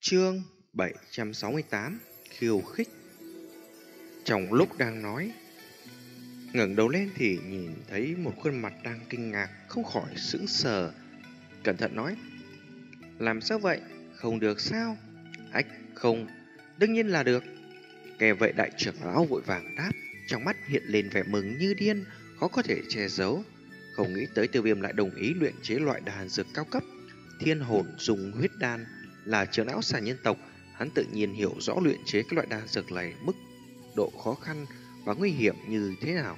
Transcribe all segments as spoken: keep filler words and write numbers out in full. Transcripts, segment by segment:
Chương bảy trăm sáu mươi tám Khiêu khích. Trong lúc đang nói, ngẩng đầu lên thì nhìn thấy một khuôn mặt đang kinh ngạc, không khỏi sững sờ. Cẩn thận nói: "Làm sao vậy? Không được sao?" "Ách, không, đương nhiên là được." Nghe vậy đại trưởng lão vội vàng đáp, trong mắt hiện lên vẻ mừng như điên, khó có thể che giấu. Không nghĩ tới Tiêu Viêm lại đồng ý luyện chế loại đan dược cao cấp Thiên Hồn Dung Huyết Đan. Là trưởng lão xà nhân tộc, hắn tự nhiên hiểu rõ luyện chế các loại đan dược này mức độ khó khăn và nguy hiểm như thế nào.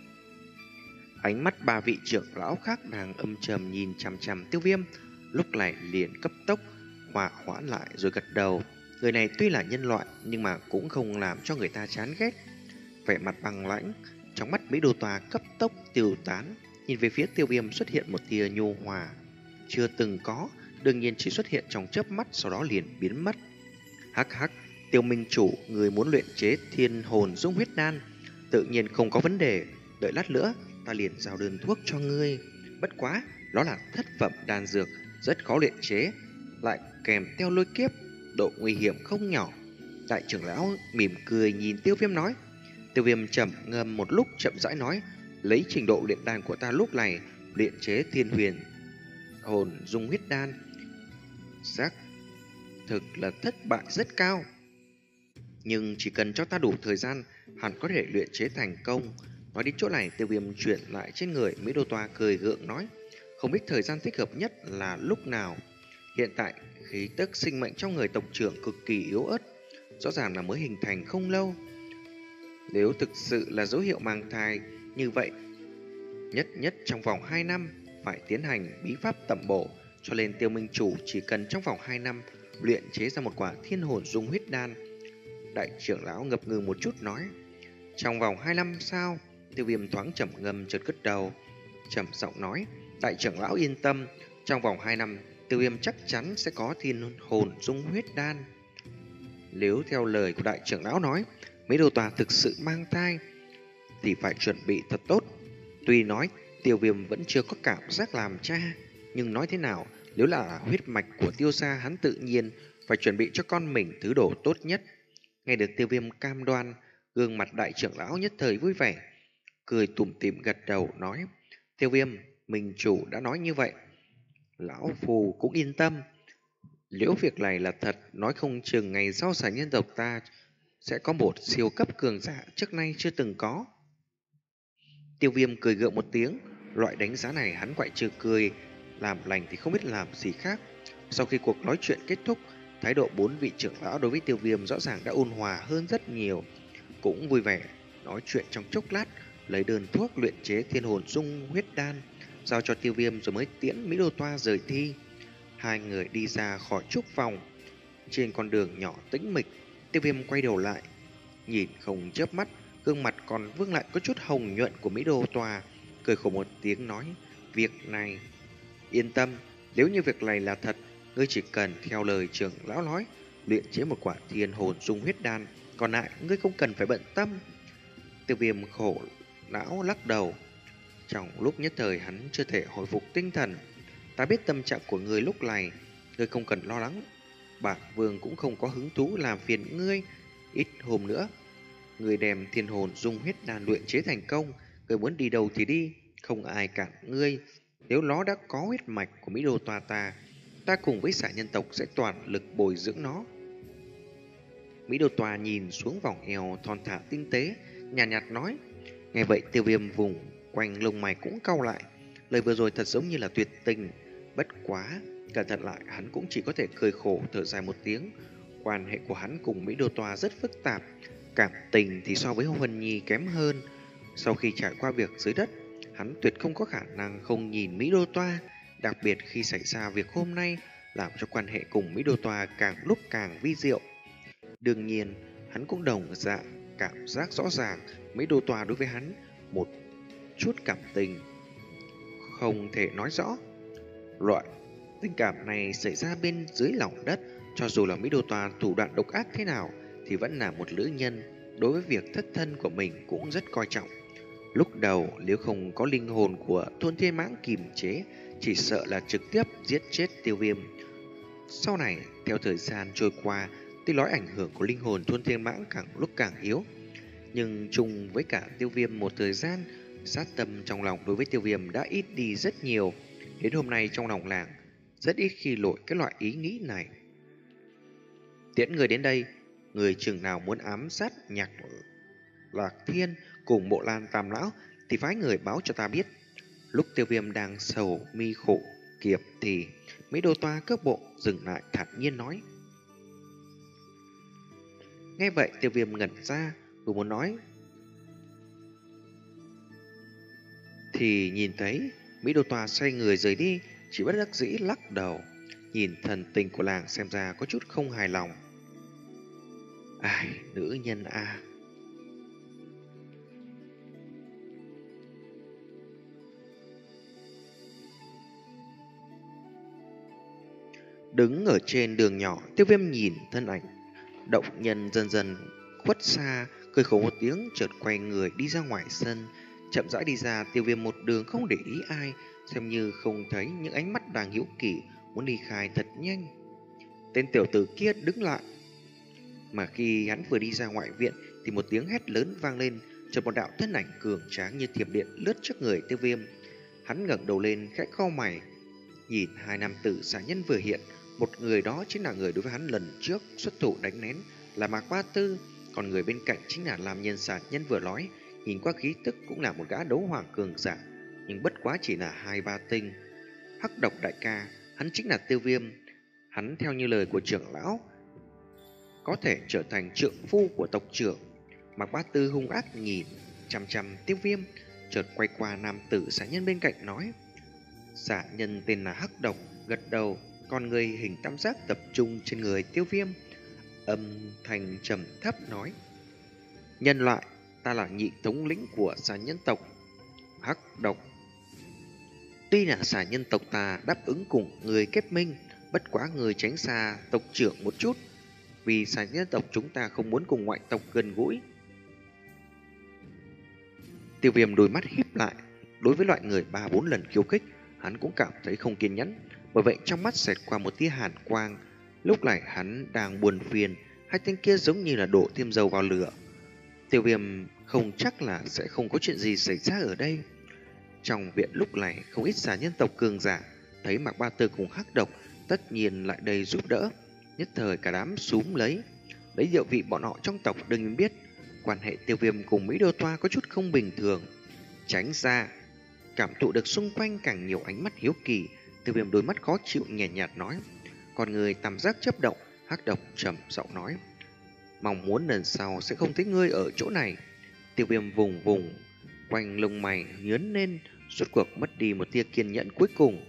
Ánh mắt ba vị trưởng lão khác đang âm trầm nhìn chằm chằm Tiêu Viêm, lúc này liền cấp tốc hòa hoãn lại rồi gật đầu. Người này tuy là nhân loại nhưng mà cũng không làm cho người ta chán ghét. Vẻ mặt băng lãnh, trong mắt Mỹ Đô Tòa cấp tốc tiêu tán, nhìn về phía Tiêu Viêm xuất hiện một tia nhu hòa chưa từng có, đương nhiên chỉ xuất hiện trong chớp mắt, sau đó liền biến mất. Hắc hắc, Tiêu Minh chủ, người muốn luyện chế Thiên Hồn Dung Huyết Đan, tự nhiên không có vấn đề. Đợi lát nữa, ta liền giao đơn thuốc cho ngươi. Bất quá, đó là thất phẩm đan dược, rất khó luyện chế, lại kèm theo lôi kiếp, độ nguy hiểm không nhỏ. Đại trưởng lão mỉm cười nhìn Tiêu Viêm nói. Tiêu Viêm trầm ngâm một lúc, chậm rãi nói: lấy trình độ luyện đan của ta lúc này, luyện chế Thiên Huyền Hồn Dung Huyết Đan xác thực là thất bại rất cao, nhưng chỉ cần cho ta đủ thời gian, hẳn có thể luyện chế thành công. Nói đến chỗ này, Tiêu Viêm chuyển lại trên người Mỹ Đô Toa, cười gượng nói: không biết thời gian thích hợp nhất là lúc nào. Hiện tại khí tức sinh mệnh trong người tộc trưởng cực kỳ yếu ớt, rõ ràng là mới hình thành không lâu. Nếu thực sự là dấu hiệu mang thai như vậy, nhất nhất trong vòng hai năm phải tiến hành bí pháp tẩm bổ, cho nên Tiêu Minh chủ chỉ cần trong vòng hai năm luyện chế ra một quả Thiên Hồn Dung Huyết Đan. Đại trưởng lão ngập ngừng một chút nói: trong vòng hai năm sao? Tiêu Viêm thoáng trầm ngâm chợt cất đầu, trầm giọng nói: đại trưởng lão yên tâm, trong vòng hai năm Tiêu Viêm chắc chắn sẽ có Thiên Hồn Dung Huyết Đan. Nếu theo lời của đại trưởng lão nói, Mỹ Đô Tòa thực sự mang thai thì phải chuẩn bị thật tốt. Tuy nói Tiêu Viêm vẫn chưa có cảm giác làm cha, nhưng nói thế nào, nếu là huyết mạch của Tiêu gia, hắn tự nhiên phải chuẩn bị cho con mình thứ đồ tốt nhất. Nghe được Tiêu Viêm cam đoan, gương mặt đại trưởng lão nhất thời vui vẻ, cười tủm tỉm gật đầu nói: Tiêu Viêm, mình chủ đã nói như vậy, lão phù cũng yên tâm. Nếu việc này là thật, nói không chừng ngày sau xà nhân tộc ta sẽ có một siêu cấp cường giả trước nay chưa từng có. Tiêu Viêm cười gượng một tiếng, loại đánh giá này hắn quậy trừ cười, làm lành thì không biết làm gì khác. Sau khi cuộc nói chuyện kết thúc, thái độ bốn vị trưởng lão đối với Tiêu Viêm rõ ràng đã ôn hòa hơn rất nhiều, cũng vui vẻ nói chuyện trong chốc lát, lấy đơn thuốc luyện chế Thiên Hồn Dung Huyết Đan giao cho Tiêu Viêm rồi mới tiễn Mỹ Đô Toa rời thi. Hai người đi ra khỏi trúc phòng. Trên con đường nhỏ tĩnh mịch, Tiêu Viêm quay đầu lại, nhìn không chớp mắt, gương mặt còn vương lại có chút hồng nhuận của Mỹ Đô Tòa, cười khổ một tiếng nói: việc này yên tâm, nếu như việc này là thật, ngươi chỉ cần theo lời trưởng lão nói, luyện chế một quả Thiên Hồn Dung Huyết Đan, còn lại ngươi không cần phải bận tâm. Tiêu Viêm khổ não lắc đầu, trong lúc nhất thời hắn chưa thể hồi phục tinh thần. Ta biết tâm trạng của ngươi lúc này, ngươi không cần lo lắng, Bạc Vương cũng không có hứng thú làm phiền ngươi. Ít hôm nữa, ngươi đem Thiên Hồn Dung Huyết Đan luyện chế thành công, ngươi muốn đi đâu thì đi, không ai cản ngươi. Nếu nó đã có huyết mạch của Mỹ Đô Tòa ta, ta cùng với xả nhân tộc sẽ toàn lực bồi dưỡng nó. Mỹ Đô Tòa nhìn xuống vòng eo thon thả tinh tế, nhàn nhạt, nhạt nói. Nghe vậy Tiêu Viêm vùng quanh lông mày cũng cau lại, lời vừa rồi thật giống như là tuyệt tình. Bất quá cẩn thận lại, hắn cũng chỉ có thể cười khổ thở dài một tiếng. Quan hệ của hắn cùng Mỹ Đô Tòa rất phức tạp, cảm tình thì so với Huân Nhi kém hơn. Sau khi trải qua việc dưới đất, hắn tuyệt không có khả năng không nhìn Mỹ Đô Toa, đặc biệt khi xảy ra việc hôm nay, làm cho quan hệ cùng Mỹ Đô Toa càng lúc càng vi diệu. Đương nhiên, hắn cũng đồng dạng cảm giác rõ ràng Mỹ Đô Toa đối với hắn một chút cảm tình không thể nói rõ. Loại tình cảm này xảy ra bên dưới lòng đất, cho dù là Mỹ Đô Toa thủ đoạn độc ác thế nào thì vẫn là một nữ nhân, đối với việc thất thân của mình cũng rất coi trọng. Lúc đầu nếu không có linh hồn của Thôn Thiên Mãng kiềm chế, chỉ sợ là trực tiếp giết chết Tiêu Viêm. Sau này, theo thời gian trôi qua, tuy nói ảnh hưởng của linh hồn Thôn Thiên Mãng càng lúc càng yếu, nhưng chung với cả Tiêu Viêm một thời gian, sát tâm trong lòng đối với Tiêu Viêm đã ít đi rất nhiều. Đến hôm nay trong lòng làng rất ít khi nổi cái loại ý nghĩ này. Tiễn người đến đây, người chừng nào muốn ám sát Nhạc Lạc Thiên cùng Bộ Lan Tam Lão thì phái người báo cho ta biết. Lúc Tiêu Viêm đang sầu mi khổ kiệp thì mấy đô toa cước bộ dừng lại thản nhiên nói. Nghe vậy Tiêu Viêm ngẩn ra, vừa muốn nói thì nhìn thấy Mỹ Đô Tòa xoay người rời đi, chỉ bất đắc dĩ lắc đầu. Nhìn thần tình của làng xem ra có chút không hài lòng. Ai, nữ nhân a. À. Đứng ở trên đường nhỏ, Tiêu Viêm nhìn thân ảnh động nhân dần dần khuất xa, cười khổ một tiếng, chợt quay người đi ra ngoài sân. Chậm rãi đi ra, Tiêu Viêm một đường không để ý ai, xem như không thấy những ánh mắt đang hiếu kỳ, muốn đi khai thật nhanh. Tên tiểu tử kia đứng lại, mà khi hắn vừa đi ra ngoại viện thì một tiếng hét lớn vang lên, chợt một đạo thân ảnh cường tráng như thiểm điện lướt trước người Tiêu Viêm. Hắn ngẩng đầu lên khẽ cau mày, nhìn hai nam tử xà nhân vừa hiện, một người đó chính là người đối với hắn lần trước xuất thủ đánh nén là Mạc Ba Tư, còn người bên cạnh chính là nam nhân xà nhân vừa nói, nhìn qua khí tức cũng là một gã đấu hoàng cường giả, nhưng bất quá chỉ là hai ba tinh. Hắc Độc đại ca, hắn chính là Tiêu Viêm. Hắn theo như lời của trưởng lão, có thể trở thành trượng phu của tộc trưởng. Mạc Bá Tư hung ác nhìn chằm chằm Tiêu Viêm, chợt quay qua nam tử xà nhân bên cạnh nói. Xà nhân tên là Hắc Độc gật đầu, con người hình tam giác tập trung trên người Tiêu Viêm, âm thanh trầm thấp nói: Nhân loại, ta là nhị thống lĩnh của xà nhân tộc Hắc Độc. Tuy là xà nhân tộc ta đáp ứng cùng người kết minh, bất quá người tránh xa tộc trưởng một chút, vì xà nhân tộc chúng ta không muốn cùng ngoại tộc gần gũi. Tiêu Viêm đôi mắt híp lại, đối với loại người ba bốn lần khiêu khích, hắn cũng cảm thấy không kiên nhẫn, bởi vậy trong mắt xẹt qua một tia hàn quang. Lúc này hắn đang buồn phiền, hai tên kia giống như là đổ thêm dầu vào lửa. Tiêu Viêm không chắc là sẽ không có chuyện gì xảy ra ở đây. Trong viện lúc này không ít xà nhân tộc cường giả thấy Mạc Ba Tư cùng Hắc Độc tất nhiên lại đây giúp đỡ, nhất thời cả đám súm lấy. Lấy địa vị bọn họ trong tộc đừng biết, quan hệ Tiêu Viêm cùng Mỹ Đô Toa có chút không bình thường. Tránh ra, cảm thụ được xung quanh càng nhiều ánh mắt hiếu kỳ, Tiêu Viêm đôi mắt khó chịu nhẹ nhạt nói. Còn người tam giác chớp động, Hắc Độc trầm giọng nói: Mong muốn lần sau sẽ không thấy ngươi ở chỗ này. Tiêu Viêm vùng vùng quanh lông mày nhớn lên, rốt cuộc mất đi một tia kiên nhẫn cuối cùng.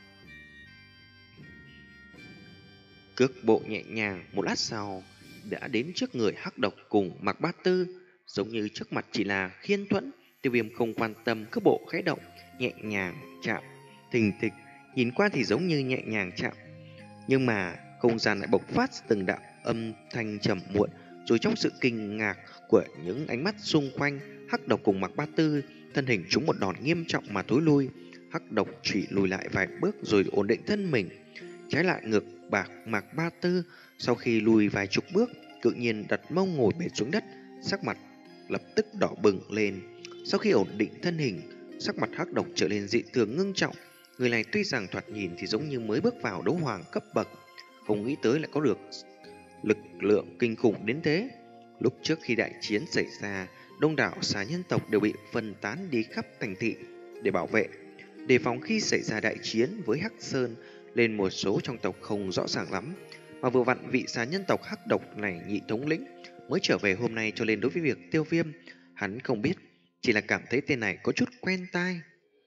Cước bộ nhẹ nhàng, một lát sau đã đến trước người Hắc Độc cùng Mạc Bá Tư, giống như trước mặt chỉ là khiên thuẫn. Tiêu Viêm không quan tâm, cước bộ khẽ động, nhẹ nhàng chạm, thình thịch, nhìn qua thì giống như nhẹ nhàng chạm, nhưng mà không gian lại bộc phát từng đạo âm thanh trầm muộn. Rồi trong sự kinh ngạc của những ánh mắt xung quanh, Hắc Độc cùng Mạc Bá Tư thân hình chúng một đòn nghiêm trọng mà thối lui. Hắc Độc chỉ lùi lại vài bước rồi ổn định thân mình. Trái lại ngược bạc Mạc Bá Tư sau khi lùi vài chục bước, tự nhiên đặt mông ngồi bệt xuống đất, sắc mặt lập tức đỏ bừng lên. Sau khi ổn định thân hình, sắc mặt Hắc Độc trở nên dị thường ngưng trọng. Người này tuy rằng thoạt nhìn thì giống như mới bước vào đấu hoàng cấp bậc, không nghĩ tới lại có được lực lượng kinh khủng đến thế. Lúc trước khi đại chiến xảy ra, đông đảo xà nhân tộc đều bị phân tán đi khắp thành thị để bảo vệ, đề phòng khi xảy ra đại chiến với Hắc Sơn. Lên một số trong tộc không rõ ràng lắm, mà vừa vặn vị xà nhân tộc Hắc Độc này nhị thống lĩnh mới trở về hôm nay, cho nên đối với việc Tiêu Viêm hắn không biết, chỉ là cảm thấy tên này có chút quen tai.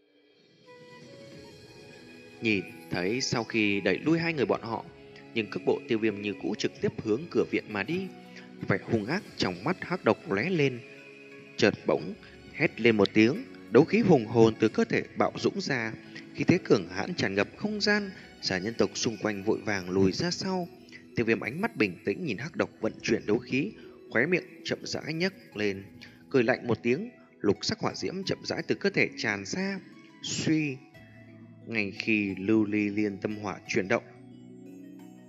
Nhìn thấy sau khi đẩy lui hai người bọn họ, nhưng cước bộ Tiêu Viêm như cũ trực tiếp hướng cửa viện mà đi. Vẻ hung ác trong mắt Hắc Độc lóe lên, chợt bỗng hét lên một tiếng, đấu khí hùng hồn từ cơ thể bạo dũng ra, khí thế cường hãn tràn ngập không gian. Xà nhân tộc xung quanh vội vàng lùi ra sau. Tiêu Viêm ánh mắt bình tĩnh nhìn Hắc Độc vận chuyển đấu khí, khóe miệng chậm rãi nhếch lên, cười lạnh một tiếng, lục sắc hỏa diễm chậm rãi từ cơ thể tràn ra. Suy, ngay khi lưu ly liên tâm hỏa chuyển động,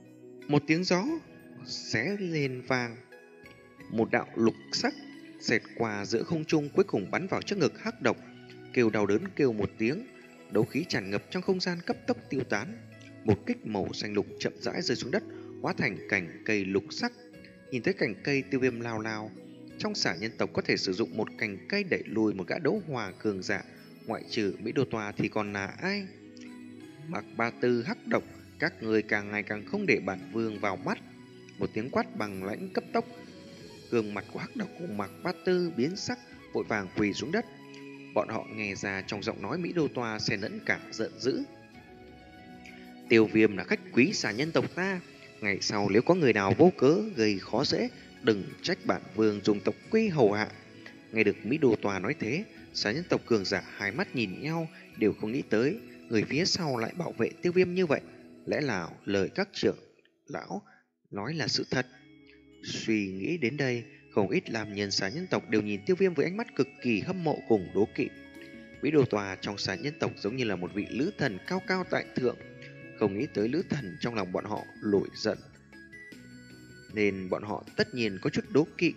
Một tiếng gió xé lên vang, một đạo lục sắc xẹt qua giữa không trung, cuối cùng bắn vào trước ngực Hắc Độc. Kêu đau đớn kêu một tiếng, đấu khí tràn ngập trong không gian cấp tốc tiêu tán. Một kích màu xanh lục chậm rãi rơi xuống đất, hóa thành cành cây lục sắc. Nhìn thấy cành cây, Tiêu Viêm lao lao. Trong xả nhân tộc có thể sử dụng một cành cây đẩy lùi một gã đấu hòa cường giả, ngoại trừ Mỹ Đô Tòa thì còn là ai? Mạc Ba Tư, Hắc Độc, các người càng ngày càng không để bản vương vào mắt. Một tiếng quát bằng lãnh cấp tốc, gương mặt của Hắc Độc cùng Mạc Ba Tư biến sắc, vội vàng quỳ xuống đất. Bọn họ nghe ra trong giọng nói Mỹ Đô Toa xen lẫn cả giận dữ. Tiêu Viêm là khách quý xà nhân tộc ta, ngày sau nếu có người nào vô cớ gây khó dễ, đừng trách bản vương dùng tộc quy hầu hạ. Nghe được Mỹ Đô Toa nói thế, xà nhân tộc cường giả hai mắt nhìn nhau, đều không nghĩ tới người phía sau lại bảo vệ Tiêu Viêm như vậy. Lẽ nào lời các trưởng lão nói là sự thật? Suy nghĩ đến đây, không ít làm nhân xà nhân tộc đều nhìn Tiêu Viêm với ánh mắt cực kỳ hâm mộ cùng đố kỵ. Mỹ Đô Tòa trong xà nhân tộc giống như là một vị lữ thần cao cao tại thượng, không nghĩ tới lữ thần trong lòng bọn họ nổi giận, nên bọn họ tất nhiên có chút đố kỵ.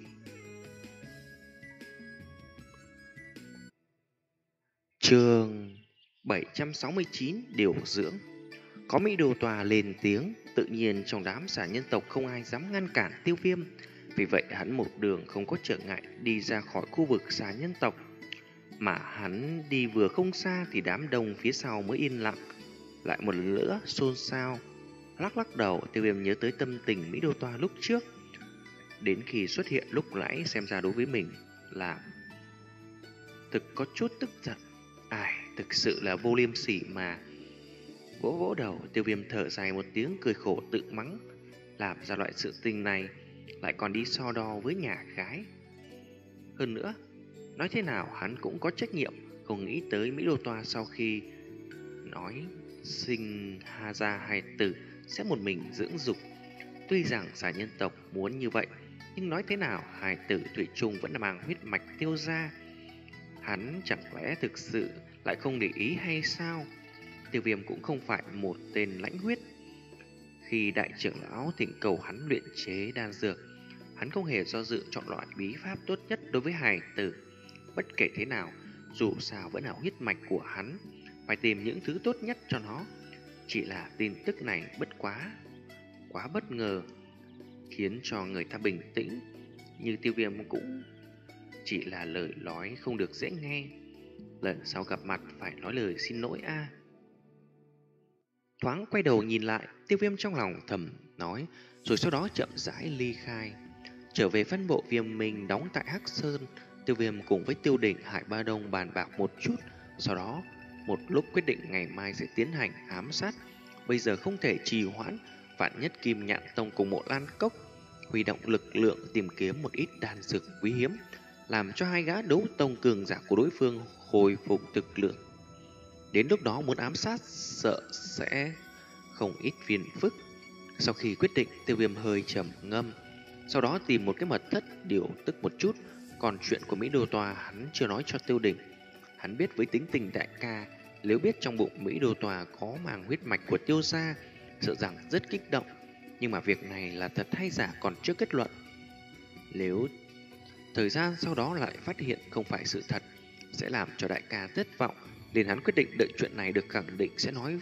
Chương bảy trăm sáu mươi chín điều dưỡng. Có Mỹ Đô Tòa lên tiếng, tự nhiên trong đám xà nhân tộc không ai dám ngăn cản Tiêu Viêm. Vì vậy hắn một đường không có trở ngại đi ra khỏi khu vực xà nhân tộc. Mà hắn đi vừa không xa thì đám đông phía sau mới yên lặng, lại một lần nữa xôn xao. Lắc lắc đầu, Tiêu Viêm nhớ tới tâm tình Mỹ Đô Toa lúc trước. Đến khi xuất hiện lúc nãy xem ra đối với mình là thực có chút tức giận. Ai, thực sự là vô liêm sỉ mà. Vỗ vỗ đầu, Tiêu Viêm thở dài một tiếng cười khổ tự mắng. Làm ra loại sự tình này lại còn đi so đo với nhà gái. Hơn nữa, nói thế nào hắn cũng có trách nhiệm, không nghĩ tới Mỹ Đô Toa sau khi nói sinh ha ra hài tử sẽ một mình dưỡng dục. Tuy rằng xà nhân tộc muốn như vậy, nhưng nói thế nào hài tử thủy chung vẫn là mang huyết mạch Tiêu gia. Hắn chẳng lẽ thực sự lại không để ý hay sao? Tiêu Viêm cũng không phải một tên lãnh huyết. Khi đại trưởng lão thỉnh cầu hắn luyện chế đan dược, hắn không hề do dự chọn loại bí pháp tốt nhất đối với hài tử. Bất kể thế nào, dù sao vẫn là huyết mạch của hắn, phải tìm những thứ tốt nhất cho nó. Chỉ là tin tức này bất quá, quá bất ngờ, khiến cho người ta bình tĩnh. Như Tiêu Viêm cũng chỉ là lời nói không được dễ nghe. Lần sau gặp mặt phải nói lời xin lỗi a. À. Thoáng quay đầu nhìn lại, Tiêu Viêm trong lòng thầm nói, rồi sau đó chậm rãi ly khai. Trở về phân bộ Viêm Minh đóng tại Hắc Sơn, Tiêu Viêm cùng với Tiêu Đỉnh, Hải Ba Đông bàn bạc một chút, sau đó một lúc quyết định ngày mai sẽ tiến hành ám sát. Bây giờ không thể trì hoãn, vạn nhất Kim Nhạn Tông cùng Mộ Lan Cốc huy động lực lượng tìm kiếm một ít đan dược quý hiếm, làm cho hai gã đấu tông cường giả của đối phương hồi phục thực lực. Đến lúc đó muốn ám sát sợ sẽ không ít phiền phức. Sau khi quyết định, Tiêu Viêm hơi trầm ngâm, sau đó tìm một cái mật thất điều tức một chút. Còn chuyện của Mỹ Đô Tòa hắn chưa nói cho Tiêu Đỉnh. Hắn biết với tính tình đại ca, nếu biết trong bụng Mỹ Đô Tòa có màng huyết mạch của Tiêu gia, sợ rằng rất kích động. Nhưng mà việc này là thật hay giả còn chưa kết luận. Nếu thời gian sau đó lại phát hiện không phải sự thật, sẽ làm cho đại ca thất vọng, nên hắn quyết định đợi chuyện này được khẳng định sẽ nói.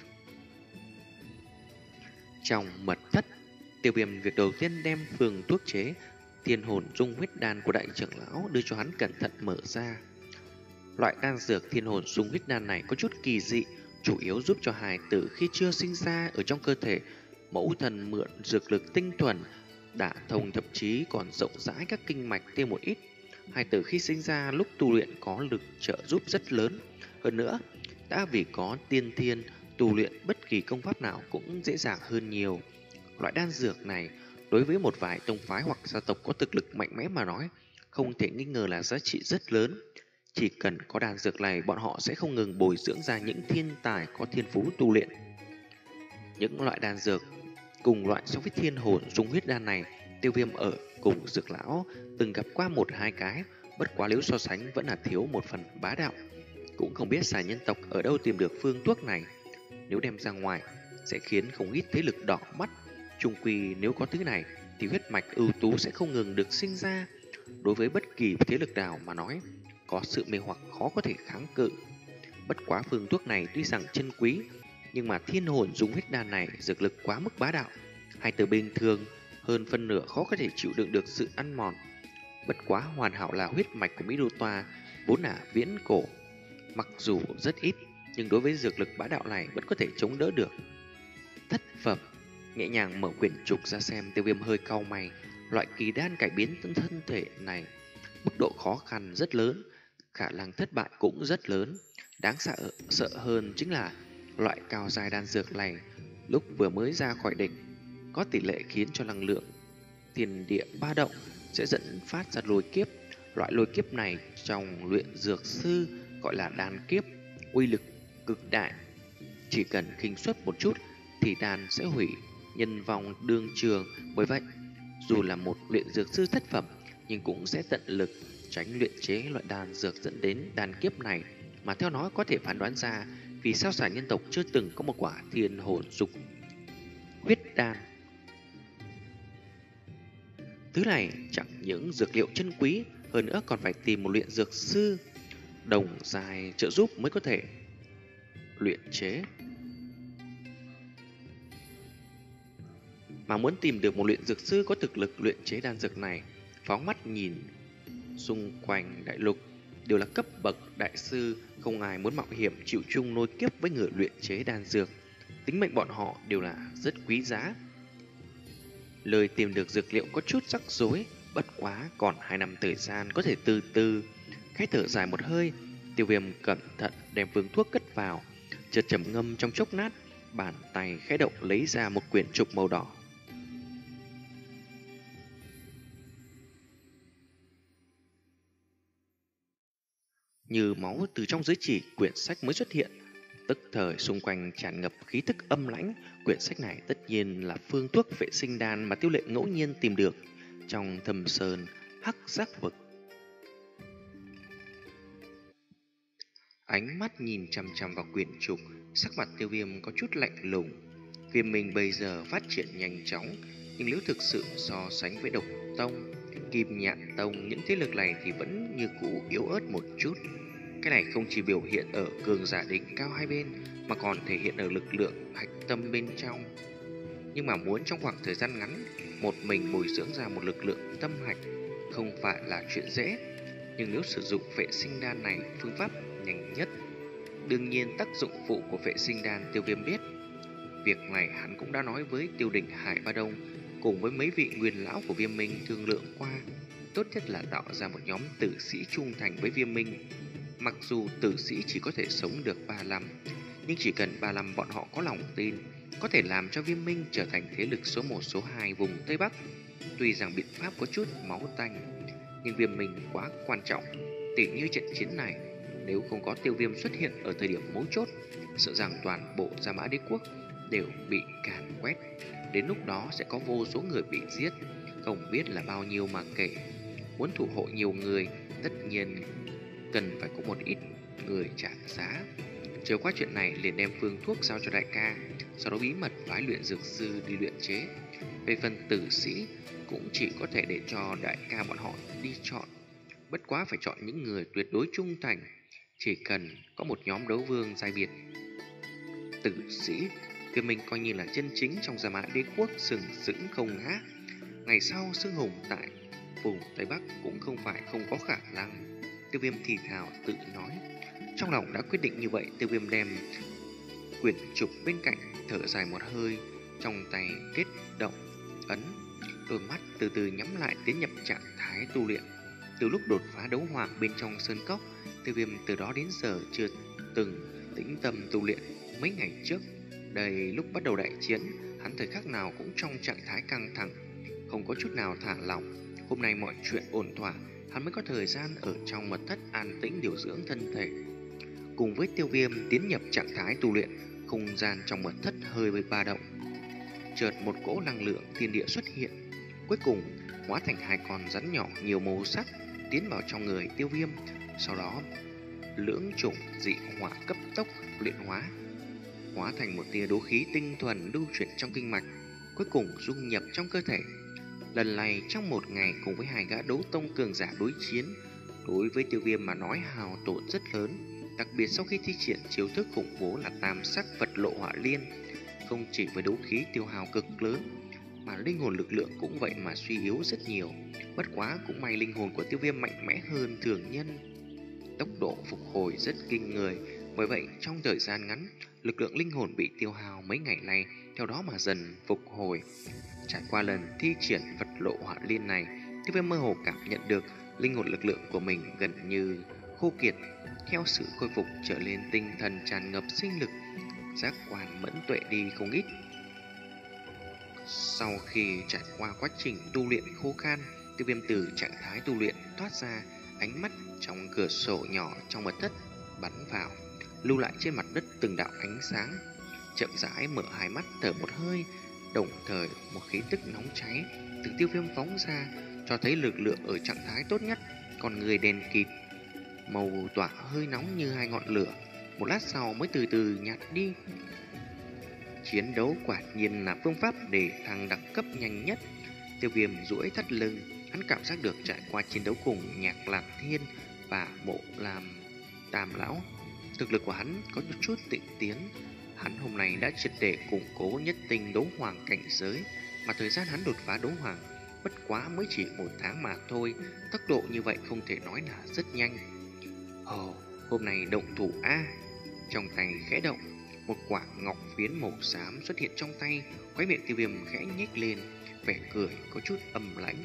Trong mật thất, Tiêu Viêm việc đầu tiên đem phương thuốc chế thiên hồn dung huyết đan của đại trưởng lão đưa cho hắn cẩn thận mở ra. Loại đan dược thiên hồn dung huyết đan này có chút kỳ dị, chủ yếu giúp cho hài tử khi chưa sinh ra ở trong cơ thể mẫu thần mượn dược lực tinh thuần, đả thông thậm chí còn rộng rãi các kinh mạch thêm một ít. Hài tử khi sinh ra lúc tu luyện có lực trợ giúp rất lớn. Hơn nữa, đã vì có tiên thiên, tu luyện bất kỳ công pháp nào cũng dễ dàng hơn nhiều. Loại đan dược này đối với một vài tông phái hoặc gia tộc có thực lực mạnh mẽ mà nói, không thể nghi ngờ là giá trị rất lớn. Chỉ cần có đan dược này, bọn họ sẽ không ngừng bồi dưỡng ra những thiên tài có thiên phú tu luyện. Những loại đan dược cùng loại so với thiên hồn dung huyết đan này, Tiêu Viêm ở cùng dược lão từng gặp qua một hai cái, bất quá nếu so sánh vẫn là thiếu một phần bá đạo. Cũng không biết xà nhân tộc ở đâu tìm được phương thuốc này. Nếu đem ra ngoài sẽ khiến không ít thế lực đỏ mắt, Chung quy nếu có thứ này thì huyết mạch ưu tú sẽ không ngừng được sinh ra. Đối với bất kỳ thế lực nào mà nói, có sự mê hoặc khó có thể kháng cự. Bất quá phương thuốc này tuy rằng chân quý, nhưng mà thiên hồn dung huyết đan này dược lực quá mức bá đạo. Hai từ bình thường, hơn phân nửa khó có thể chịu đựng được sự ăn mòn. Bất quá hoàn hảo là huyết mạch của Mỹ Đô Toa vốn là viễn cổ. Mặc dù rất ít, nhưng đối với dược lực bá đạo này vẫn có thể chống đỡ được. Thất phẩm, nhẹ nhàng mở quyển trục ra xem, Tiêu Viêm hơi cau mày. Loại kỳ đan cải biến thân thể này, mức độ khó khăn rất lớn, khả năng thất bại cũng rất lớn. Đáng sợ sợ hơn chính là loại cao dài đan dược này lúc vừa mới ra khỏi đỉnh có tỷ lệ khiến cho năng lượng thiên địa ba động sẽ dẫn phát ra lôi kiếp. Loại lôi kiếp này trong luyện dược sư gọi là đan kiếp, uy lực cực đại. Chỉ cần khinh suất một chút thì đan sẽ hủy nhân vong đương trường. Bởi vậy, dù là một luyện dược sư thất phẩm nhưng cũng sẽ tận lực tránh luyện chế loại đan dược dẫn đến đan kiếp này. Mà theo nó có thể phán đoán ra vì sao xà nhân tộc chưa từng có một quả thiên hồn dục huyết đan. Thứ này chẳng những dược liệu chân quý, hơn nữa còn phải tìm một luyện dược sư đồng dài trợ giúp mới có thể luyện chế. Mà muốn tìm được một luyện dược sư có thực lực luyện chế đan dược này, phóng mắt nhìn xung quanh đại lục đều là cấp bậc đại sư, không ai muốn mạo hiểm chịu chung nối kiếp với người luyện chế đan dược. Tính mệnh bọn họ đều là rất quý giá. Lời tìm được dược liệu có chút rắc rối, bất quá còn hai năm thời gian có thể từ từ. Khẽ thở dài một hơi, Tiêu Viêm cẩn thận đem phương thuốc cất vào, chợt trầm ngâm trong chốc lát, bàn tay khẽ động lấy ra một quyển trục màu đỏ. Như máu từ trong giới chỉ, quyển sách mới xuất hiện. Tức thời xung quanh tràn ngập khí tức âm lãnh. Quyển sách này tất nhiên là phương thuốc vệ sinh đan mà Tiêu Lệ ngẫu nhiên tìm được trong Thâm Sơn Hắc Giác Vực. Ánh mắt nhìn chằm chằm vào quyển trục, sắc mặt Tiêu Viêm có chút lạnh lùng. Viêm Minh bây giờ phát triển nhanh chóng, nhưng nếu thực sự so sánh với Độc Tông, Kim Nhạn Tông, những thế lực này thì vẫn như cũ yếu ớt một chút. Cái này không chỉ biểu hiện ở cường giả đỉnh cao hai bên, mà còn thể hiện ở lực lượng hạch tâm bên trong. Nhưng mà muốn trong khoảng thời gian ngắn một mình bồi dưỡng ra một lực lượng tâm hạch không phải là chuyện dễ. Nhưng nếu sử dụng vệ sinh đan này, phương pháp nhanh nhất. Đương nhiên tác dụng phụ của vệ sinh đan Tiêu Viêm biết. Việc này hắn cũng đã nói với Tiêu Đỉnh Hải Ba Đông cùng với mấy vị nguyên lão của Viêm Minh thương lượng qua. Tốt nhất là tạo ra một nhóm tử sĩ trung thành với Viêm Minh. Mặc dù tử sĩ chỉ có thể sống được ba năm, nhưng chỉ cần ba năm bọn họ có lòng tin, có thể làm cho Viêm Minh trở thành thế lực số một số hai vùng Tây Bắc. Tuy rằng biện pháp có chút máu tanh, nhưng Viêm Minh quá quan trọng. Tỉ như trận chiến này, nếu không có Tiêu Viêm xuất hiện ở thời điểm mấu chốt, sợ rằng toàn bộ Gia Mã Đế Quốc đều bị càn quét. Đến lúc đó sẽ có vô số người bị giết, không biết là bao nhiêu mà kể. Muốn thủ hộ nhiều người, tất nhiên cần phải có một ít người trả giá. Chờ qua chuyện này liền đem phương thuốc giao cho đại ca, sau đó bí mật phái luyện dược sư đi luyện chế. Về phần tử sĩ cũng chỉ có thể để cho đại ca bọn họ đi chọn. Bất quá phải chọn những người tuyệt đối trung thành, chỉ cần có một nhóm đấu vương giai biệt. Tử sĩ Viêm Minh coi như là chân chính trong Gia Mã Đế Quốc sừng sững không ngã. Ngày sau xưng hùng tại vùng Tây Bắc cũng không phải không có khả năng. Tiêu Viêm thì thào tự nói. Trong lòng đã quyết định như vậy, Tiêu Viêm đem quyển trục bên cạnh, thở dài một hơi, trong tay kết động ấn, đôi mắt từ từ nhắm lại, tiến nhập trạng thái tu luyện. Từ lúc đột phá đấu hoàng bên trong sơn cốc, Tiêu Viêm từ đó đến giờ chưa từng tĩnh tâm tu luyện. Mấy ngày trước đây, lúc bắt đầu đại chiến, hắn thời khắc nào cũng trong trạng thái căng thẳng, không có chút nào thả lỏng. Hôm nay mọi chuyện ổn thỏa, hắn mới có thời gian ở trong mật thất an tĩnh điều dưỡng thân thể. Cùng với Tiêu Viêm tiến nhập trạng thái tu luyện, không gian trong mật thất hơi với ba động. Chợt một cỗ năng lượng thiên địa xuất hiện, cuối cùng hóa thành hai con rắn nhỏ nhiều màu sắc tiến vào trong người Tiêu Viêm. Sau đó lưỡng chủng dị hỏa cấp tốc luyện hóa, hóa thành một tia đấu khí tinh thuần lưu chuyển trong kinh mạch. cuối cùng dung nhập trong cơ thể. Lần này trong một ngày cùng với hai gã đấu tông cường giả đối chiến, đối với Tiêu Viêm mà nói hao tổn rất lớn, đặc biệt sau khi thi triển chiêu thức khủng bố là tam sắc vật lộ hỏa liên. Không chỉ với đấu khí tiêu hao cực lớn, mà linh hồn lực lượng cũng vậy mà suy yếu rất nhiều. Bất quá cũng may linh hồn của Tiêu Viêm mạnh mẽ hơn thường nhân, tốc độ phục hồi rất kinh người. Bởi vậy trong thời gian ngắn, lực lượng linh hồn bị tiêu hao mấy ngày nay theo đó mà dần phục hồi. Trải qua lần thi triển vật lộ hỏa liên này, Tiêu Viêm mơ hồ cảm nhận được linh hồn lực lượng của mình gần như khô kiệt. Theo sự khôi phục trở lên, tinh thần tràn ngập sinh lực, giác quan mẫn tuệ đi không ít. Sau khi trải qua quá trình tu luyện khô khan, Tiêu Viêm từ trạng thái tu luyện thoát ra, ánh mắt trong cửa sổ nhỏ trong mật thất bắn vào, lưu lại trên mặt đất từng đạo ánh sáng. Chậm rãi mở hai mắt thở một hơi, đồng thời một khí tức nóng cháy từ Tiêu Viêm phóng ra, cho thấy lực lượng ở trạng thái tốt nhất. Còn người đèn kịt, màu tỏa hơi nóng như hai ngọn lửa, một lát sau mới từ từ nhạt đi. Chiến đấu quả nhiên là phương pháp để thăng đẳng cấp nhanh nhất. Tiêu Viêm duỗi thắt lưng, hắn cảm giác được trải qua chiến đấu cùng Nhạc Lạc Thiên và Mộ Lam Tam Lão, thực lực của hắn có một chút tịnh tiến. Hắn hôm nay đã triệt để củng cố nhất tinh đấu hoàng cảnh giới, mà thời gian hắn đột phá đấu hoàng bất quá mới chỉ một tháng mà thôi. Tốc độ như vậy không thể nói là rất nhanh. Ồ, hôm nay động thủ a. Trong tay khẽ động, một quả ngọc phiến màu xám xuất hiện trong tay. Khóe miệng Tiêu Viêm khẽ nhếch lên, vẻ cười có chút âm lãnh.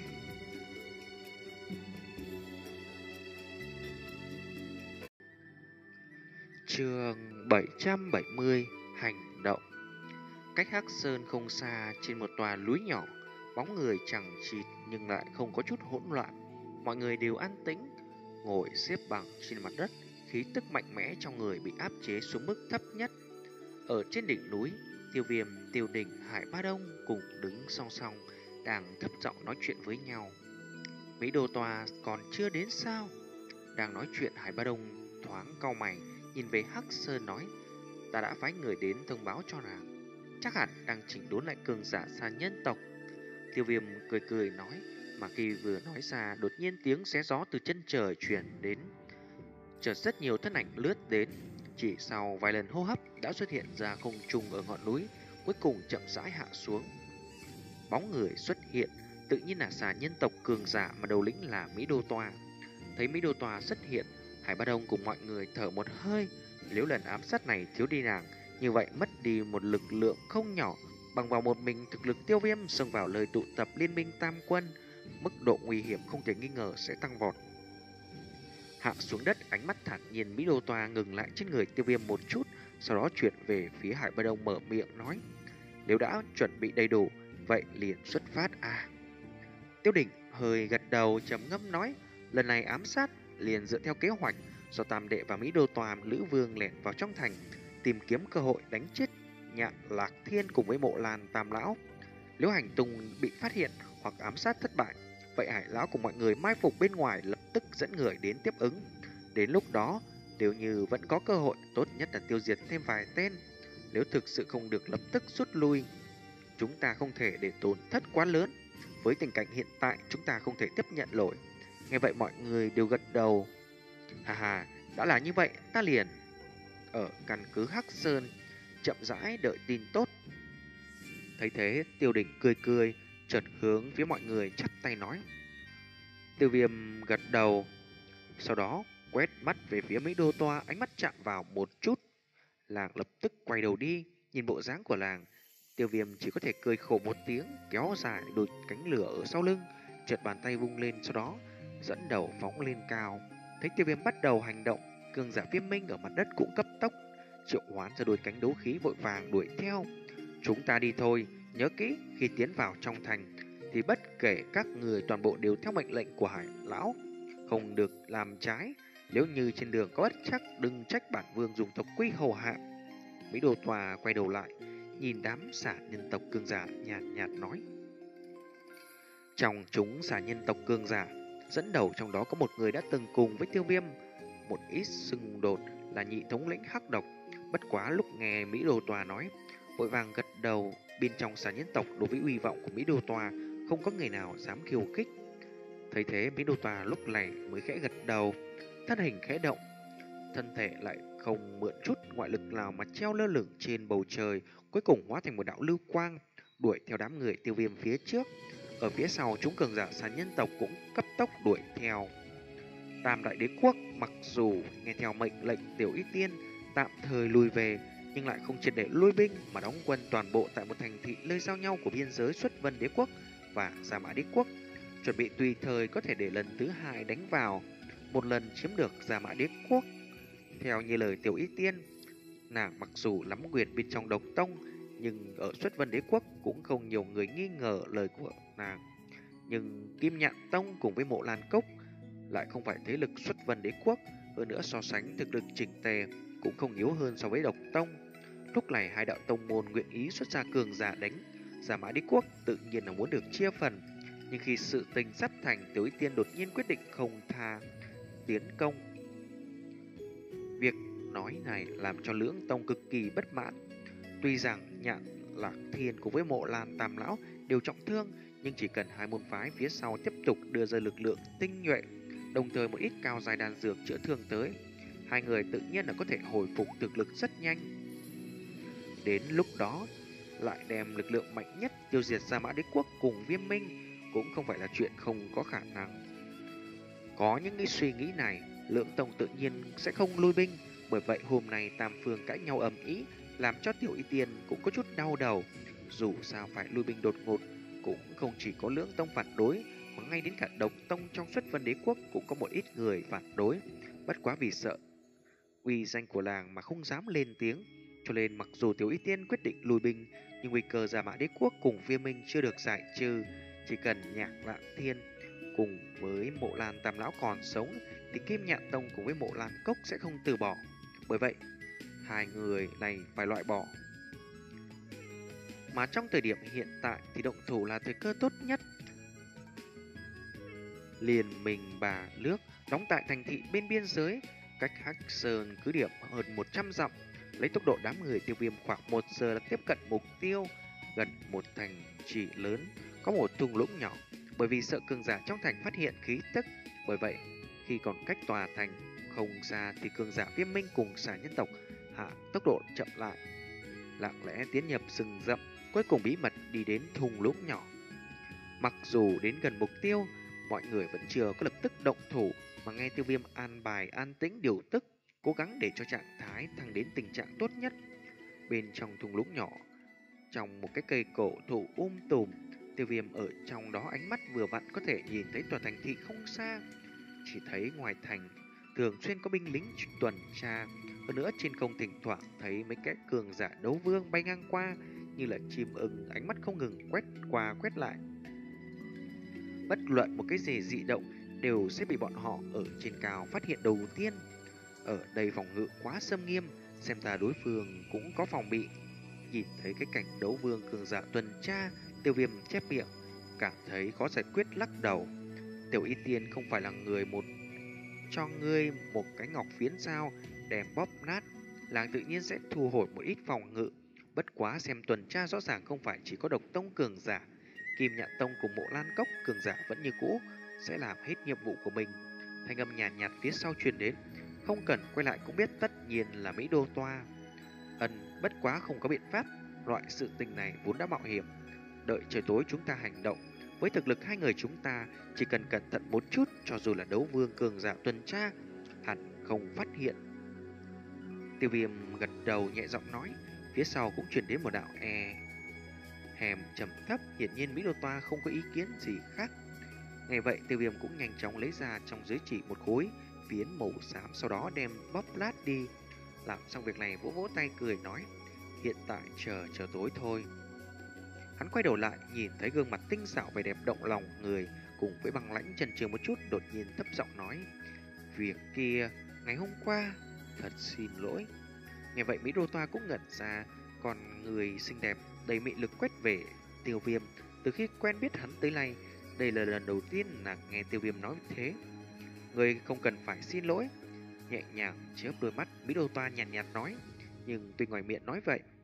Chương bảy trăm bảy mươi: Hành động. Cách Hắc Sơn không xa, trên một tòa núi nhỏ, bóng người chằng chịt nhưng lại không có chút hỗn loạn. Mọi người đều an tĩnh, ngồi xếp bằng trên mặt đất, khí tức mạnh mẽ trong người bị áp chế xuống mức thấp nhất. Ở trên đỉnh núi, Tiêu Viêm, Tiêu Đình, Hải Ba Đông cùng đứng song song, đang thấp giọng nói chuyện với nhau. Mỹ Đô Tòa còn chưa đến sao? Đang nói chuyện, Hải Ba Đông thoáng cau mày, nhìn về Hắc Sơn nói: ta đã phái người đến thông báo cho nàng, chắc hẳn đang chỉnh đốn lại cường giả xa nhân tộc. Tiêu Viêm cười cười nói, mà khi vừa nói ra, đột nhiên tiếng xé gió từ chân trời truyền đến. Chợt rất nhiều thân ảnh lướt đến, chỉ sau vài lần hô hấp đã xuất hiện ra không trung ở ngọn núi, cuối cùng chậm rãi hạ xuống. Bóng người xuất hiện tự nhiên là xà nhân tộc cường giả mà đầu lĩnh là Mỹ Đô Tòa. Thấy Mỹ Đô Tòa xuất hiện, Hải Ba Đông cùng mọi người thở một hơi. Nếu lần ám sát này thiếu đi nàng, như vậy mất đi một lực lượng không nhỏ. Bằng vào một mình thực lực Tiêu Viêm xông vào lời tụ tập liên minh tam quân, mức độ nguy hiểm không thể nghi ngờ sẽ tăng vọt. Hạ xuống đất, ánh mắt thản nhiên, Mỹ Đô Tòa ngừng lại trên người Tiêu Viêm một chút, sau đó chuyển về phía Hải Ba Đông mở miệng nói: nếu đã chuẩn bị đầy đủ, vậy liền xuất phát à. Tiêu Đỉnh hơi gật đầu trầm ngâm nói: lần này ám sát liền dựa theo kế hoạch, do Tam Đệ và Mỹ Đô Tòa Lữ Vương lẻn vào trong thành, tìm kiếm cơ hội đánh chết Nhạc Lạc Thiên cùng với Mộ Lan Tam Lão. Nếu hành tung bị phát hiện hoặc ám sát thất bại, vậy Hải Lão cùng mọi người mai phục bên ngoài, lập tức dẫn người đến tiếp ứng. Đến lúc đó, nếu như vẫn có cơ hội, tốt nhất là tiêu diệt thêm vài tên. Nếu thực sự không được, lập tức rút lui. Chúng ta không thể để tổn thất quá lớn. Với tình cảnh hiện tại, chúng ta không thể tiếp nhận nổi. Nghe vậy mọi người đều gật đầu. Hà hà, đã là như vậy, ta liền ở căn cứ Hắc Sơn chậm rãi đợi tin tốt. Thấy thế, Tiêu Đỉnh cười cười, chợt hướng phía mọi người chắp tay nói. Tiêu Viêm gật đầu, sau đó quét mắt về phía Mỹ Đô Toa, ánh mắt chạm vào một chút. Làng lập tức quay đầu đi. Nhìn bộ dáng của làng, Tiêu Viêm chỉ có thể cười khổ một tiếng, kéo dài đôi cánh lửa ở sau lưng, chợt bàn tay vung lên, sau đó dẫn đầu phóng lên cao. Thấy Tiêu Viêm bắt đầu hành động, cường giả Viêm Minh ở mặt đất cũng cấp tốc triệu hoán ra đôi cánh đấu khí, vội vàng đuổi theo. Chúng ta đi thôi, nhớ kỹ, khi tiến vào trong thành thì bất kể các người toàn bộ đều theo mệnh lệnh của Hải Lão, không được làm trái. Nếu như trên đường có bất trắc, đừng trách bản vương dùng tộc quy hầu hạ. Mỹ Đô Tòa quay đầu lại, nhìn đám xả nhân tộc cường giả, nhàn nhạt, nhạt nói. Trong chúng xả nhân tộc cường giả, dẫn đầu trong đó có một người đã từng cùng với Tiêu Viêm một ít xung đột, là nhị thống lĩnh Hắc Độc. Bất quá lúc nghe Mỹ Đô Tòa nói, vội vàng gật đầu, bên trong xà nhân tộc đối với uy vọng của Mỹ Đô Toa không có người nào dám khiêu khích. Thấy thế, Mỹ Đô Toa lúc này mới khẽ gật đầu, thân hình khẽ động, thân thể lại không mượn chút ngoại lực nào mà treo lơ lửng trên bầu trời, cuối cùng hóa thành một đạo lưu quang đuổi theo đám người Tiêu Viêm phía trước. Ở phía sau, chúng cường giả xà nhân tộc cũng cấp tốc đuổi theo. Tam đại đế quốc mặc dù nghe theo mệnh lệnh Tiểu Y Tiên tạm thời lùi về, nhưng lại không triệt để lui binh mà đóng quân toàn bộ tại một thành thị nơi giao nhau của biên giới Xuất Vân Đế quốc và Gia Mã Đế quốc, chuẩn bị tùy thời có thể để lần thứ hai đánh vào, một lần chiếm được Gia Mã Đế quốc. Theo như lời Tiểu Y Tiên, nàng mặc dù nắm quyền bên trong Độc Tông, nhưng ở Xuất Vân Đế quốc cũng không nhiều người nghi ngờ lời của nàng. Nhưng Kim Nhạn Tông cùng với Mộ Lan Cốc lại không phải thế lực Xuất Vân Đế quốc, hơn nữa so sánh thực lực chỉnh tề cũng không yếu hơn so với Độc Tông. Lúc này hai đạo tông môn nguyện ý xuất ra cường giả đánh Gia Mã Đế quốc, tự nhiên là muốn được chia phần. Nhưng khi sự tình sắp thành, Tiểu Y Tiên đột nhiên quyết định không tha tiến công. Việc nói này làm cho Lưỡng Tông cực kỳ bất mãn. Tuy rằng Nhạn Lạc Thiên cùng với Mộ Lan Tam lão đều trọng thương, nhưng chỉ cần hai môn phái phía sau tiếp tục đưa ra lực lượng tinh nhuệ, đồng thời một ít cao giai đan dược chữa thương tới, hai người tự nhiên là có thể hồi phục thực lực rất nhanh. Đến lúc đó lại đem lực lượng mạnh nhất tiêu diệt Gia Mã Đế quốc cùng Viêm Minh cũng không phải là chuyện không có khả năng. Có những cái suy nghĩ này, Lưỡng Tông tự nhiên sẽ không lui binh. Bởi vậy hôm nay tam phương cãi nhau ầm ĩ, làm cho Tiểu Y Tiên cũng có chút đau đầu. Dù sao phải lui binh đột ngột, cũng không chỉ có Lưỡng Tông phản đối, mà ngay đến cả Độc Tông trong Xuất Vân Đế quốc cũng có một ít người phản đối. Bất quá vì sợ uy danh của làng mà không dám lên tiếng, cho nên mặc dù Tiểu Y Tiên quyết định lùi binh, nhưng nguy cơ Gia Mã Đế quốc cùng Viêm Minh chưa được giải trừ. Chỉ cần Nhạc Lạn Thiên cùng với Mộ Lan Tam lão còn sống thì Kim Nhạn Tông cùng với Mộ Lan Cốc sẽ không từ bỏ. Bởi vậy hai người này phải loại bỏ. Mà trong thời điểm hiện tại thì động thủ là thời cơ tốt nhất. Liền mình bà nước đóng tại thành thị bên biên giới, cách Hắc Sơn cứ điểm hơn một trăm dặm. Lấy tốc độ đám người Tiêu Viêm khoảng một giờ là tiếp cận mục tiêu. Gần một thành trì lớn có một thung lũng nhỏ, bởi vì sợ cường giả trong thành phát hiện khí tức. Bởi vậy khi còn cách tòa thành không xa thì cường giả Viêm Minh cùng xà nhân tộc hạ tốc độ chậm lại, lặng lẽ tiến nhập rừng rậm, cuối cùng bí mật đi đến thung lũng nhỏ. Mặc dù đến gần mục tiêu, mọi người vẫn chưa có lập tức động thủ, mà nghe Tiêu Viêm an bài an tĩnh điều tức, cố gắng để cho trạng thái thăng đến tình trạng tốt nhất. Bên trong thung lũng nhỏ, trong một cái cây cổ thụ um tùm, Tiêu Viêm ở trong đó ánh mắt vừa vặn có thể nhìn thấy tòa thành thị không xa. Chỉ thấy ngoài thành thường xuyên có binh lính tuần tra, hơn nữa trên không thỉnh thoảng thấy mấy cái cường giả đấu vương bay ngang qua như là chim ưng, ánh mắt không ngừng quét qua quét lại. Bất luận một cái gì dị động đều sẽ bị bọn họ ở trên cao phát hiện đầu tiên. Ở đây phòng ngự quá xâm nghiêm, xem ra đối phương cũng có phòng bị. Nhìn thấy cái cảnh đấu vương cường giả tuần tra, Tiêu Viêm chép miệng, cảm thấy khó giải quyết, lắc đầu. Tiểu Y Tiên không phải là người một cho ngươi một cái ngọc phiến sao đem bóp nát, làng tự nhiên sẽ thu hồi một ít phòng ngự. Bất quá xem tuần tra rõ ràng không phải chỉ có Độc Tông cường giả, Kim Nhạn Tông cùng Mộ Lan Cốc cường giả vẫn như cũ sẽ làm hết nhiệm vụ của mình. Thanh âm nhàn nhạt, nhạt phía sau truyền đến, không cần quay lại cũng biết tất nhiên là Mỹ Đô Toa. Ân, bất quá không có biện pháp, loại sự tình này vốn đã mạo hiểm. Đợi trời tối chúng ta hành động. Với thực lực hai người chúng ta, chỉ cần cẩn thận một chút, cho dù là đấu vương cường giả tuần tra, hẳn không phát hiện. Tiêu Viêm gật đầu nhẹ giọng nói, phía sau cũng truyền đến một đạo e hèm trầm thấp, hiển nhiên Mỹ Đô Toa không có ý kiến gì khác. Nghe vậy, Tiêu Viêm cũng nhanh chóng lấy ra trong giới chỉ một khối phiến màu xám, sau đó đem bóp lát đi. Làm xong việc này, vỗ vỗ tay cười nói, hiện tại chờ chờ tối thôi. Hắn quay đầu lại, nhìn thấy gương mặt tinh xảo vẻ đẹp động lòng người, cùng với băng lãnh chần chừ một chút, đột nhiên thấp giọng nói, việc kia ngày hôm qua thật xin lỗi. Nghe vậy Mỹ Đô Toa cũng ngẩn ra, còn người xinh đẹp đầy mị lực quét về Tiêu Viêm. Từ khi quen biết hắn tới nay, đây là lần đầu tiên nàng nghe Tiêu Viêm nói thế. Người không cần phải xin lỗi. Nhẹ nhàng chớp đôi mắt, Mỹ Đô Toa nhàn nhạt, nhạt nói, nhưng tuy ngoài miệng nói vậy,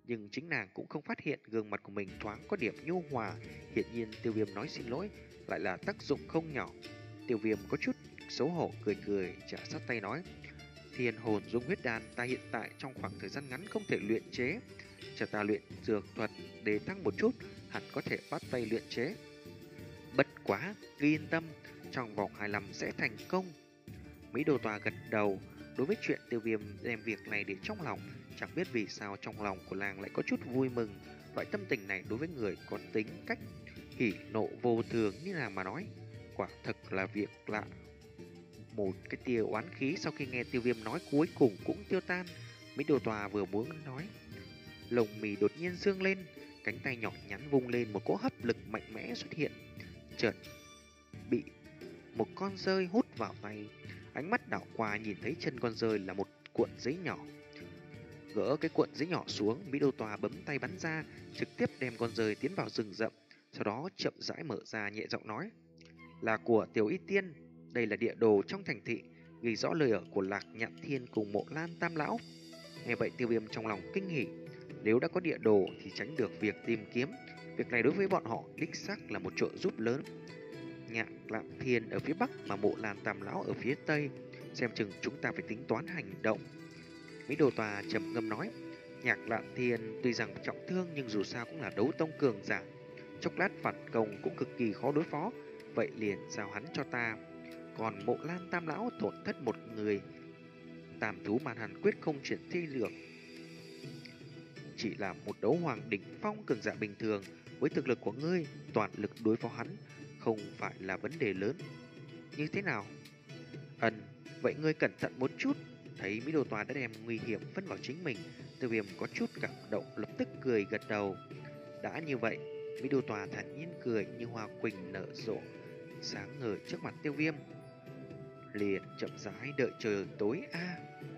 Nhưng chính nàng cũng không phát hiện gương mặt của mình thoáng có điểm nhu hòa. Hiển nhiên Tiêu Viêm nói xin lỗi lại là tác dụng không nhỏ. Tiêu Viêm có chút xấu hổ cười cười, trả sát tay nói: Thiên hồn dung huyết đan ta hiện tại trong khoảng thời gian ngắn không thể luyện chế, cho ta luyện dược thuật để tăng một chút, hẳn có thể bắt tay luyện chế. Bất quá, ghi yên tâm, trong vòng hai năm sẽ thành công. Mỹ Đồ Tòa gật đầu. Đối với chuyện Tiêu Viêm đem việc này để trong lòng, chẳng biết vì sao trong lòng của làng lại có chút vui mừng. Loại tâm tình này đối với người có tính cách hỉ nộ vô thường như là mà nói, quả thật là việc lạ. Một cái tia oán khí sau khi nghe Tiêu Viêm nói cuối cùng cũng tiêu tan. Mỹ Đồ Tòa vừa muốn nói, lồng mì đột nhiên dương lên, cánh tay nhỏ nhắn vung lên, một cỗ hấp lực mạnh mẽ xuất hiện, chợt bị một con dơi hút vào tay. Ánh mắt đảo qua nhìn thấy chân con dơi là một cuộn giấy nhỏ. Gỡ cái cuộn giấy nhỏ xuống, Mỹ Đô Tòa bấm tay bắn ra, trực tiếp đem con dơi tiến vào rừng rậm. Sau đó chậm rãi mở ra, nhẹ giọng nói: Là của Tiểu Y Tiên, đây là địa đồ trong thành thị, ghi rõ lời ở của Lạc Nhạn Thiên cùng Mộ Lan Tam Lão. Nghe vậy Tiêu Viêm trong lòng kinh hỉ, nếu đã có địa đồ thì tránh được việc tìm kiếm. Việc này đối với bọn họ đích xác là một trợ giúp lớn. Nhạn Lạn Thiên ở phía bắc mà Mộ Lan Tam Lão ở phía tây, xem chừng chúng ta phải tính toán hành động. Mỹ Đồ Tòa trầm ngâm nói: Nhạc Lạn Thiên tuy rằng trọng thương nhưng dù sao cũng là đấu tông cường giả, chốc lát phản công cũng cực kỳ khó đối phó, vậy liền giao hắn cho ta. Còn Mộ Lan Tam Lão tổn thất một người, Tam Thú Màn Hàn quyết không chuyển thi lược, chỉ là một đấu hoàng đỉnh phong cường giả bình thường. Với thực lực của ngươi, toàn lực đối phó hắn không phải là vấn đề lớn. Như thế nào? Ân, vậy ngươi cẩn thận một chút. Thấy Mỹ Đồ Tòa đã đem nguy hiểm phân vào chính mình, Tiêu Viêm có chút cảm động, lập tức cười gật đầu. Đã như vậy, Mỹ Đồ Tòa thản nhiên cười như hoa quỳnh nở rộ, sáng ngời trước mặt Tiêu Viêm. Liền chậm rãi đợi trời tối a.